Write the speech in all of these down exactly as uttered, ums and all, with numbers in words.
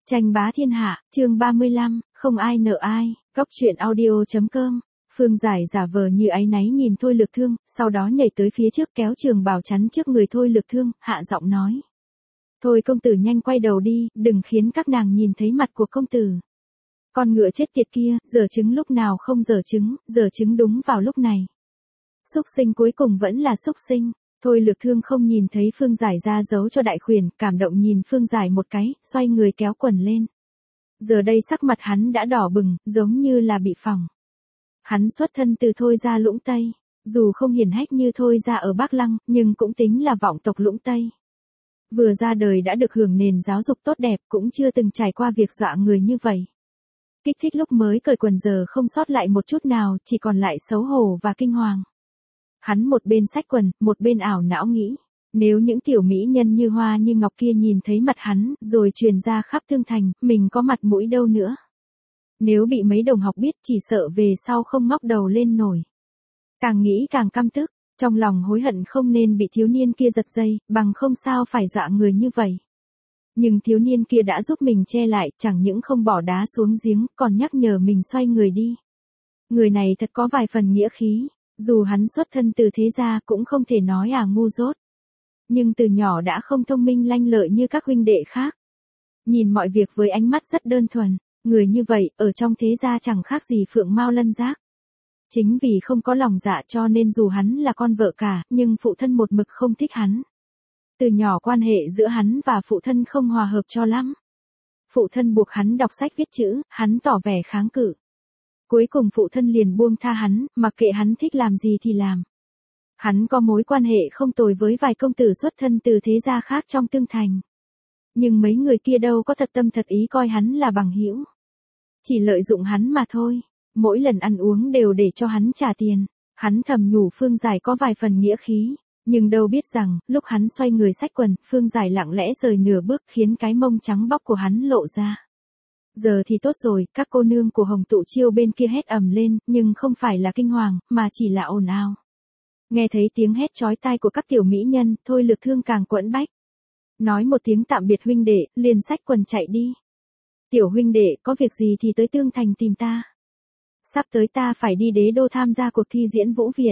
Tranh bá thiên hạ, chương ba mươi lăm, không ai nợ ai, góc truyện audio.com. Phương Giải giả vờ như áy náy nhìn Thôi Lược Thương, sau đó nhảy tới phía trước kéo trường bào chắn trước người Thôi Lược Thương, hạ giọng nói. Thôi công tử nhanh quay đầu đi, đừng khiến các nàng nhìn thấy mặt của công tử. Con ngựa chết tiệt kia, giở trứng lúc nào không giở trứng, giở trứng đúng vào lúc này. Súc sinh cuối cùng vẫn là súc sinh. Thôi Lược Thương không nhìn thấy Phương Giải ra giấu cho Đại Khuyển, cảm động nhìn Phương Giải một cái, xoay người kéo quần lên. Giờ đây sắc mặt hắn đã đỏ bừng, giống như là bị phỏng. Hắn xuất thân từ Thôi gia Lũng Tây, dù không hiển hách như Thôi gia ở Bắc Lăng, nhưng cũng tính là vọng tộc Lũng Tây. Vừa ra đời đã được hưởng nền giáo dục tốt đẹp, cũng chưa từng trải qua việc dọa người như vậy. Kích thích lúc mới cởi quần giờ không sót lại một chút nào, chỉ còn lại xấu hổ và kinh hoàng. Hắn một bên xách quần, một bên ảo não nghĩ, nếu những tiểu mỹ nhân như hoa như ngọc kia nhìn thấy mặt hắn, rồi truyền ra khắp Thương Thành, mình có mặt mũi đâu nữa. Nếu bị mấy đồng học biết chỉ sợ về sau không ngóc đầu lên nổi. Càng nghĩ càng căm tức, trong lòng hối hận không nên bị thiếu niên kia giật dây, bằng không sao phải dọa người như vậy. Nhưng thiếu niên kia đã giúp mình che lại, chẳng những không bỏ đá xuống giếng, còn nhắc nhở mình xoay người đi. Người này thật có vài phần nghĩa khí. Dù hắn xuất thân từ thế gia cũng không thể nói à ngu dốt. Nhưng từ nhỏ đã không thông minh lanh lợi như các huynh đệ khác. Nhìn mọi việc với ánh mắt rất đơn thuần, người như vậy ở trong thế gia chẳng khác gì phượng mao lân giác. Chính vì không có lòng dạ cho nên dù hắn là con vợ cả, nhưng phụ thân một mực không thích hắn. Từ nhỏ quan hệ giữa hắn và phụ thân không hòa hợp cho lắm. Phụ thân buộc hắn đọc sách viết chữ, hắn tỏ vẻ kháng cự. Cuối cùng phụ thân liền buông tha hắn, mặc kệ hắn thích làm gì thì làm. Hắn có mối quan hệ không tồi với vài công tử xuất thân từ thế gia khác trong Tương Thành. Nhưng mấy người kia đâu có thật tâm thật ý coi hắn là bằng hữu. Chỉ lợi dụng hắn mà thôi, mỗi lần ăn uống đều để cho hắn trả tiền. Hắn thầm nhủ Phương Giải có vài phần nghĩa khí, nhưng đâu biết rằng, lúc hắn xoay người xách quần, Phương Giải lặng lẽ rời nửa bước khiến cái mông trắng bóc của hắn lộ ra. Giờ thì tốt rồi, các cô nương của Hồng Tụ Chiêu bên kia hét ầm lên, nhưng không phải là kinh hoàng, mà chỉ là ồn ào. Nghe thấy tiếng hét chói tai của các tiểu mỹ nhân, Thôi Lược Thương càng quẫn bách. Nói một tiếng tạm biệt huynh đệ, liền xách quần chạy đi. Tiểu huynh đệ, có việc gì thì tới Tương Thành tìm ta. Sắp tới ta phải đi Đế Đô tham gia cuộc thi diễn vũ viện.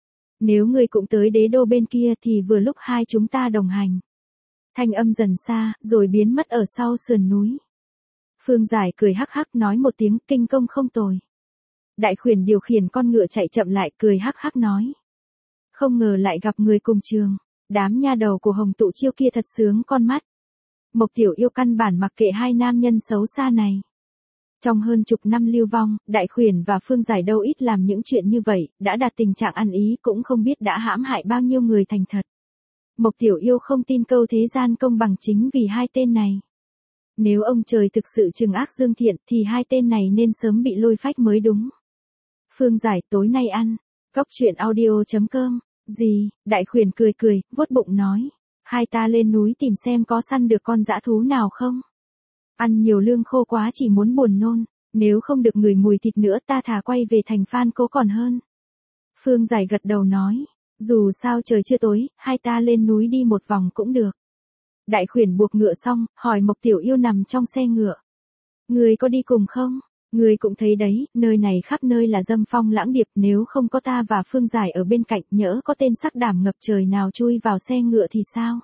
Nếu ngươi cũng tới Đế Đô bên kia thì vừa lúc hai chúng ta đồng hành. Thanh âm dần xa, rồi biến mất ở sau sườn núi. Phương Giải cười hắc hắc nói một tiếng kinh công không tồi. Đại Khuyển điều khiển con ngựa chạy chậm lại cười hắc hắc nói. Không ngờ lại gặp người cùng trường, đám nha đầu của Hồng Tụ Chiêu kia thật sướng con mắt. Mộc Tiểu Yêu căn bản mặc kệ hai nam nhân xấu xa này. Trong hơn chục năm lưu vong, Đại Khuyển và Phương Giải đâu ít làm những chuyện như vậy, đã đạt tình trạng ăn ý cũng không biết đã hãm hại bao nhiêu người thành thật. Mộc Tiểu Yêu không tin câu thế gian công bằng chính vì hai tên này. Nếu ông trời thực sự trừng ác dương thiện thì hai tên này nên sớm bị lôi phách mới đúng. Phương Giải tối nay ăn. Góc truyện audio.com. Gì, Đại Khuyển cười cười, vuốt bụng nói. Hai ta lên núi tìm xem có săn được con dã thú nào không. Ăn nhiều lương khô quá chỉ muốn buồn nôn. Nếu không được ngửi mùi thịt nữa ta thà quay về thành Phan Cố còn hơn. Phương Giải gật đầu nói. Dù sao trời chưa tối, hai ta lên núi đi một vòng cũng được. Đại Khuyển buộc ngựa xong, hỏi Mộc Tiểu Yêu nằm trong xe ngựa. Người có đi cùng không? Người cũng thấy đấy, nơi này khắp nơi là dâm phong lãng điệp, nếu không có ta và Phương Giải ở bên cạnh, nhỡ có tên sắc đảm ngập trời nào chui vào xe ngựa thì sao?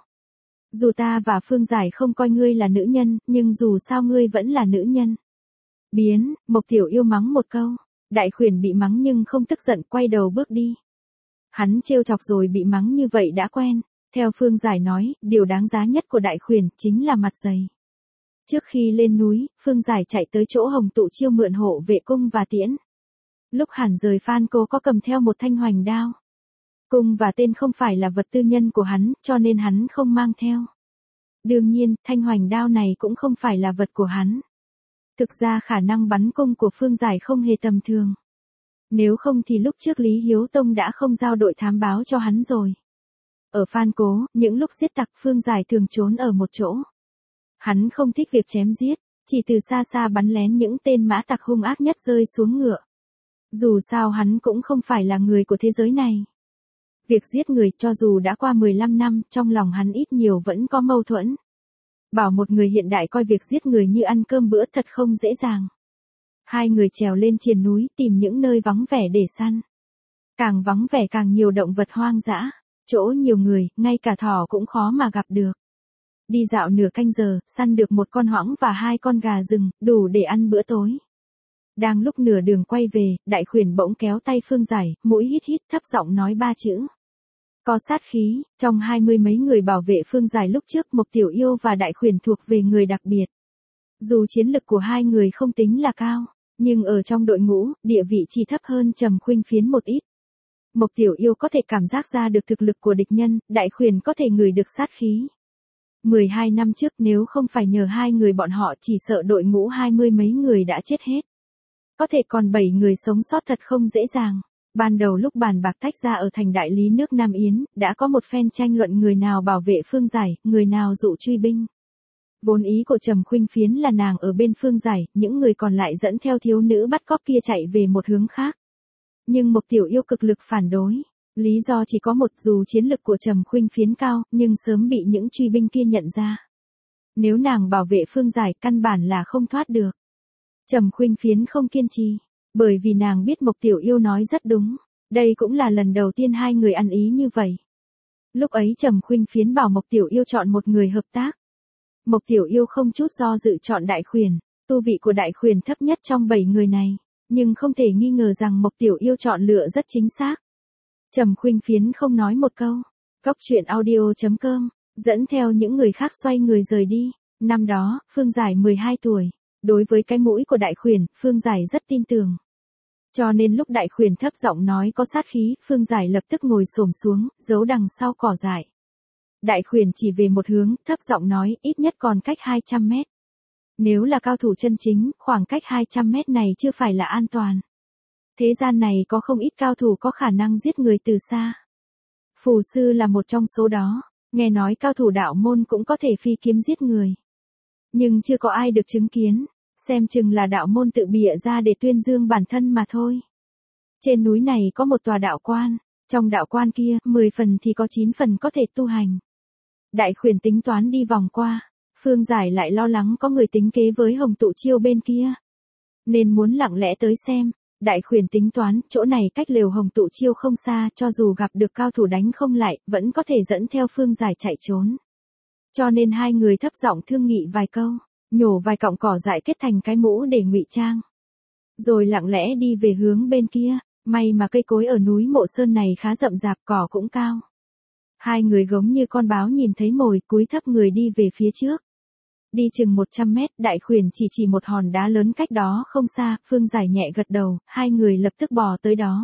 Dù ta và Phương Giải không coi ngươi là nữ nhân, nhưng dù sao ngươi vẫn là nữ nhân. Biến, Mộc Tiểu Yêu mắng một câu. Đại Khuyển bị mắng nhưng không tức giận, quay đầu bước đi. Hắn trêu chọc rồi bị mắng như vậy đã quen. Theo Phương Giải nói, điều đáng giá nhất của Đại Khuyển chính là mặt dày. Trước khi lên núi, Phương Giải chạy tới chỗ Hồng Tụ Chiêu mượn hộ vệ cung và tiễn. Lúc hắn rời Phan Cố có cầm theo một thanh hoành đao. Cung và tên không phải là vật tư nhân của hắn, cho nên hắn không mang theo. Đương nhiên, thanh hoành đao này cũng không phải là vật của hắn. Thực ra khả năng bắn cung của Phương Giải không hề tầm thường. Nếu không thì lúc trước Lý Hiếu Tông đã không giao đội thám báo cho hắn rồi. Ở Phan Cố, những lúc giết tặc Phương Giải thường trốn ở một chỗ. Hắn không thích việc chém giết, chỉ từ xa xa bắn lén những tên mã tặc hung ác nhất rơi xuống ngựa. Dù sao hắn cũng không phải là người của thế giới này. Việc giết người cho dù đã qua mười lăm năm, trong lòng hắn ít nhiều vẫn có mâu thuẫn. Bảo một người hiện đại coi việc giết người như ăn cơm bữa thật không dễ dàng. Hai người trèo lên triền núi tìm những nơi vắng vẻ để săn. Càng vắng vẻ càng nhiều động vật hoang dã, chỗ nhiều người, ngay cả thỏ cũng khó mà gặp được. Đi dạo nửa canh giờ, săn được một con hoãng và hai con gà rừng, đủ để ăn bữa tối. Đang lúc nửa đường quay về, Đại Khuyển bỗng kéo tay Phương Giải, mũi hít hít thấp giọng nói ba chữ. Có sát khí, trong hai mươi mấy người bảo vệ Phương Giải lúc trước Mộc Tiểu Yêu và Đại Khuyển thuộc về người đặc biệt. Dù chiến lực của hai người không tính là cao, nhưng ở trong đội ngũ, địa vị chỉ thấp hơn Trầm Khuynh Phiến một ít. Mộc Tiểu Yêu có thể cảm giác ra được thực lực của địch nhân, Đại Khuyển có thể ngửi được sát khí. mười hai năm trước nếu không phải nhờ hai người bọn họ chỉ sợ đội ngũ hai mươi mấy người đã chết hết. Có thể còn bảy người sống sót thật không dễ dàng. Ban đầu lúc bàn bạc tách ra ở thành đại lý nước Nam Yến, đã có một phen tranh luận người nào bảo vệ Phương Giải, người nào dụ truy binh. Vốn ý của Trầm Khuynh Phiến là nàng ở bên Phương Giải, những người còn lại dẫn theo thiếu nữ bắt cóc kia chạy về một hướng khác. Nhưng Mộc Tiểu Yêu cực lực phản đối. Lý do chỉ có một, dù chiến lực của Trầm Khuynh Phiến cao, nhưng sớm bị những truy binh kia nhận ra. Nếu nàng bảo vệ Phương Giải căn bản là không thoát được. Trầm Khuynh Phiến không kiên trì, bởi vì nàng biết Mộc Tiểu Yêu nói rất đúng, đây cũng là lần đầu tiên hai người ăn ý như vậy. Lúc ấy Trầm Khuynh Phiến bảo Mộc Tiểu Yêu chọn một người hợp tác. Mộc Tiểu Yêu không chút do dự chọn Đại Khuyển, tu vị của Đại Khuyển thấp nhất trong bảy người này, nhưng không thể nghi ngờ rằng Mộc Tiểu Yêu chọn lựa rất chính xác. Trầm Khuynh Phiến không nói một câu. Cốc truyện audio chấm com, dẫn theo những người khác xoay người rời đi. Năm đó, Phương Giải mười hai tuổi. Đối với cái mũi của Đại Khuyển, Phương Giải rất tin tưởng. Cho nên lúc Đại Khuyển thấp giọng nói có sát khí, Phương Giải lập tức ngồi xổm xuống, giấu đằng sau cỏ dại. Đại Khuyển chỉ về một hướng, thấp giọng nói, ít nhất còn cách hai trăm mét. Nếu là cao thủ chân chính, khoảng cách hai trăm mét này chưa phải là an toàn. Thế gian này có không ít cao thủ có khả năng giết người từ xa. Phù sư là một trong số đó, nghe nói cao thủ đạo môn cũng có thể phi kiếm giết người. Nhưng chưa có ai được chứng kiến, xem chừng là đạo môn tự bịa ra để tuyên dương bản thân mà thôi. Trên núi này có một tòa đạo quan, trong đạo quan kia, mười phần thì có chín phần có thể tu hành. Đại Khuyển tính toán đi vòng qua, Phương Giải lại lo lắng có người tính kế với Hồng Tụ Chiêu bên kia. Nên muốn lặng lẽ tới xem, Đại Khuyển tính toán, chỗ này cách lều Hồng Tụ Chiêu không xa, cho dù gặp được cao thủ đánh không lại, vẫn có thể dẫn theo Phương Giải chạy trốn. Cho nên hai người thấp giọng thương nghị vài câu, nhổ vài cọng cỏ dại kết thành cái mũ để ngụy trang. Rồi lặng lẽ đi về hướng bên kia, may mà cây cối ở núi Mộ Sơn này khá rậm rạp, cỏ cũng cao. Hai người giống như con báo nhìn thấy mồi, cúi thấp người đi về phía trước. Đi chừng một trăm mét, Đại Khuyển chỉ chỉ một hòn đá lớn cách đó không xa, Phương Giải nhẹ gật đầu, hai người lập tức bò tới đó.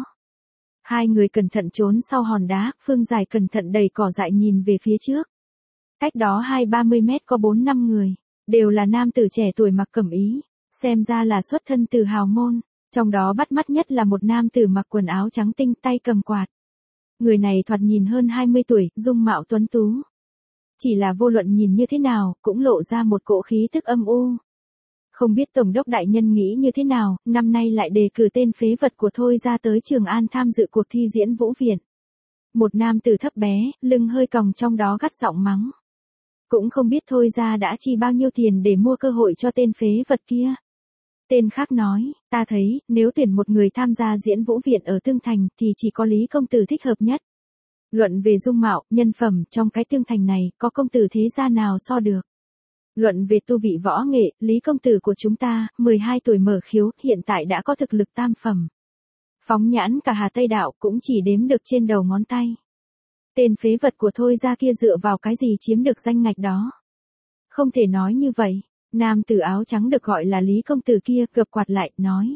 Hai người cẩn thận trốn sau hòn đá, Phương Giải cẩn thận đẩy cỏ dại nhìn về phía trước. Cách đó hai ba mươi mét có bốn năm người, đều là nam tử trẻ tuổi mặc cẩm ý, xem ra là xuất thân từ hào môn, trong đó bắt mắt nhất là một nam tử mặc quần áo trắng tinh tay cầm quạt. Người này thoạt nhìn hơn hai mươi tuổi, dung mạo tuấn tú. Chỉ là vô luận nhìn như thế nào, cũng lộ ra một cỗ khí tức âm u. Không biết Tổng đốc đại nhân nghĩ như thế nào, năm nay lại đề cử tên phế vật của Thôi ra tới Trường An tham dự cuộc thi diễn vũ viện. Một nam tử thấp bé, lưng hơi còng trong đó gắt giọng mắng. Cũng không biết Thôi ra đã chi bao nhiêu tiền để mua cơ hội cho tên phế vật kia. Tên khác nói, ta thấy, nếu tuyển một người tham gia diễn vũ viện ở Tương Thành thì chỉ có Lý công tử thích hợp nhất. Luận về dung mạo, nhân phẩm, trong cái Tương Thành này, có công tử thế gia nào so được. Luận về tu vị võ nghệ, Lý công tử của chúng ta, mười hai tuổi mở khiếu, hiện tại đã có thực lực tam phẩm. Phóng nhãn cả Hà Tây Đạo cũng chỉ đếm được trên đầu ngón tay. Tên phế vật của Thôi ra kia dựa vào cái gì chiếm được danh ngạch đó. Không thể nói như vậy. Nam tử áo trắng được gọi là Lý công tử kia gập quạt lại, nói.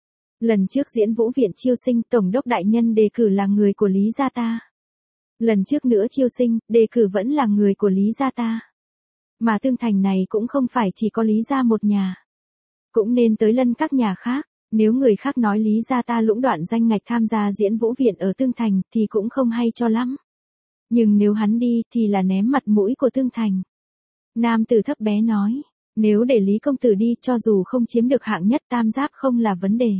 Lần trước diễn vũ viện chiêu sinh, Tổng đốc đại nhân đề cử là người của Lý gia ta. Lần trước nữa chiêu sinh, đề cử vẫn là người của Lý gia ta. Mà Tương Thành này cũng không phải chỉ có Lý gia một nhà. Cũng nên tới lân các nhà khác, nếu người khác nói Lý gia ta lũng đoạn danh ngạch tham gia diễn vũ viện ở Tương Thành thì cũng không hay cho lắm. Nhưng nếu hắn đi thì là ném mặt mũi của Tương Thành. Nam tử thấp bé nói. Nếu để Lý công tử đi cho dù không chiếm được hạng nhất tam giáp không là vấn đề.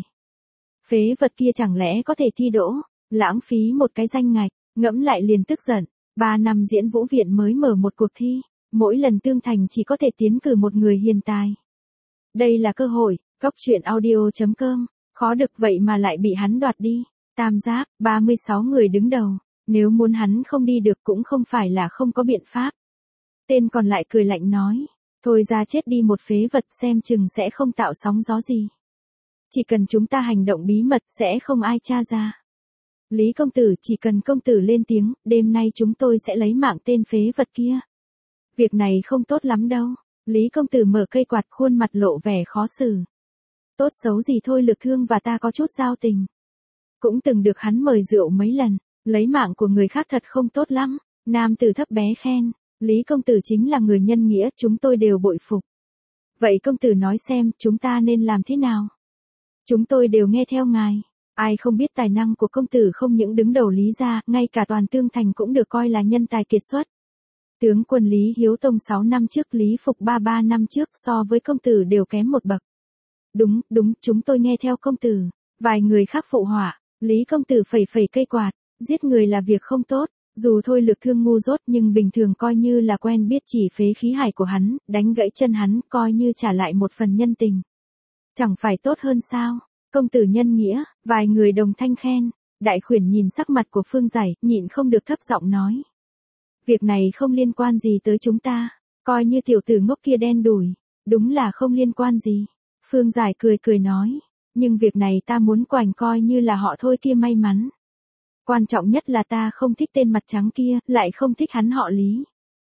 Phế vật kia chẳng lẽ có thể thi đỗ, lãng phí một cái danh ngạch, ngẫm lại liền tức giận. Ba năm diễn vũ viện mới mở một cuộc thi, Mỗi lần tương thành chỉ có thể tiến cử một người hiền tài. Đây là cơ hội, Cóc truyện audio chấm com, khó được vậy mà lại bị hắn đoạt đi. Tam giác, ba mươi sáu người đứng đầu, nếu muốn hắn không đi được cũng không phải là không có biện pháp. Tên còn lại cười lạnh nói, thôi ra chết đi một phế vật, xem chừng sẽ không tạo sóng gió gì. Chỉ cần chúng ta hành động bí mật sẽ không ai tra ra. Lý công tử, chỉ cần công tử lên tiếng, đêm nay chúng tôi sẽ lấy mạng tên phế vật kia. Việc này không tốt lắm đâu. Lý công tử mở cây quạt, khuôn mặt lộ vẻ khó xử. Tốt xấu gì thôi Lực Thương và ta có chút giao tình. Cũng từng được hắn mời rượu mấy lần, lấy mạng của người khác thật không tốt lắm. Nam tử thấp bé khen, Lý công tử chính là người nhân nghĩa, chúng tôi đều bội phục. Vậy công tử nói xem, chúng ta nên làm thế nào? Chúng tôi đều nghe theo ngài. Ai không biết tài năng của công tử không những đứng đầu Lý gia, ngay cả toàn Tương Thành cũng được coi là nhân tài kiệt xuất. Tướng quân Lý Hiếu Tông sáu năm trước, Lý Phục ba ba năm trước so với công tử đều kém một bậc. Đúng, đúng, chúng tôi nghe theo công tử. Vài người khác phụ họa, Lý công tử phẩy phẩy cây quạt, giết người là việc không tốt. Dù thôi Lực Thương ngu dốt nhưng bình thường coi như là quen biết chỉ phế khí hải của hắn, đánh gãy chân hắn coi như trả lại một phần nhân tình. Chẳng phải tốt hơn sao? Công tử nhân nghĩa, vài người đồng thanh khen. Đại khuyển nhìn sắc mặt của Phương Giải, nhịn không được thấp giọng nói. Việc này không liên quan gì tới chúng ta, coi như tiểu tử ngốc kia đen đủi, đúng là không liên quan gì. Phương Giải cười cười nói, nhưng việc này ta muốn quành coi như là họ thôi kia may mắn. Quan trọng nhất là ta không thích tên mặt trắng kia, lại không thích hắn họ Lý.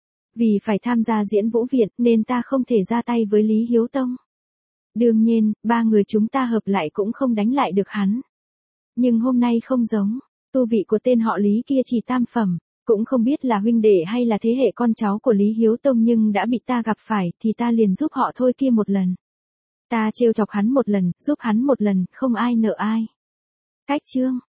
Vì phải tham gia diễn vũ viện nên ta không thể ra tay với Lý Hiếu Tông. Đương nhiên, ba người chúng ta hợp lại cũng không đánh lại được hắn. Nhưng hôm nay không giống, tu vị của tên họ Lý kia chỉ tam phẩm, cũng không biết là huynh đệ hay là thế hệ con cháu của Lý Hiếu Tông, nhưng đã bị ta gặp phải thì ta liền giúp họ thôi kia một lần. Ta trêu chọc hắn một lần, giúp hắn một lần, không ai nợ ai. Cách chương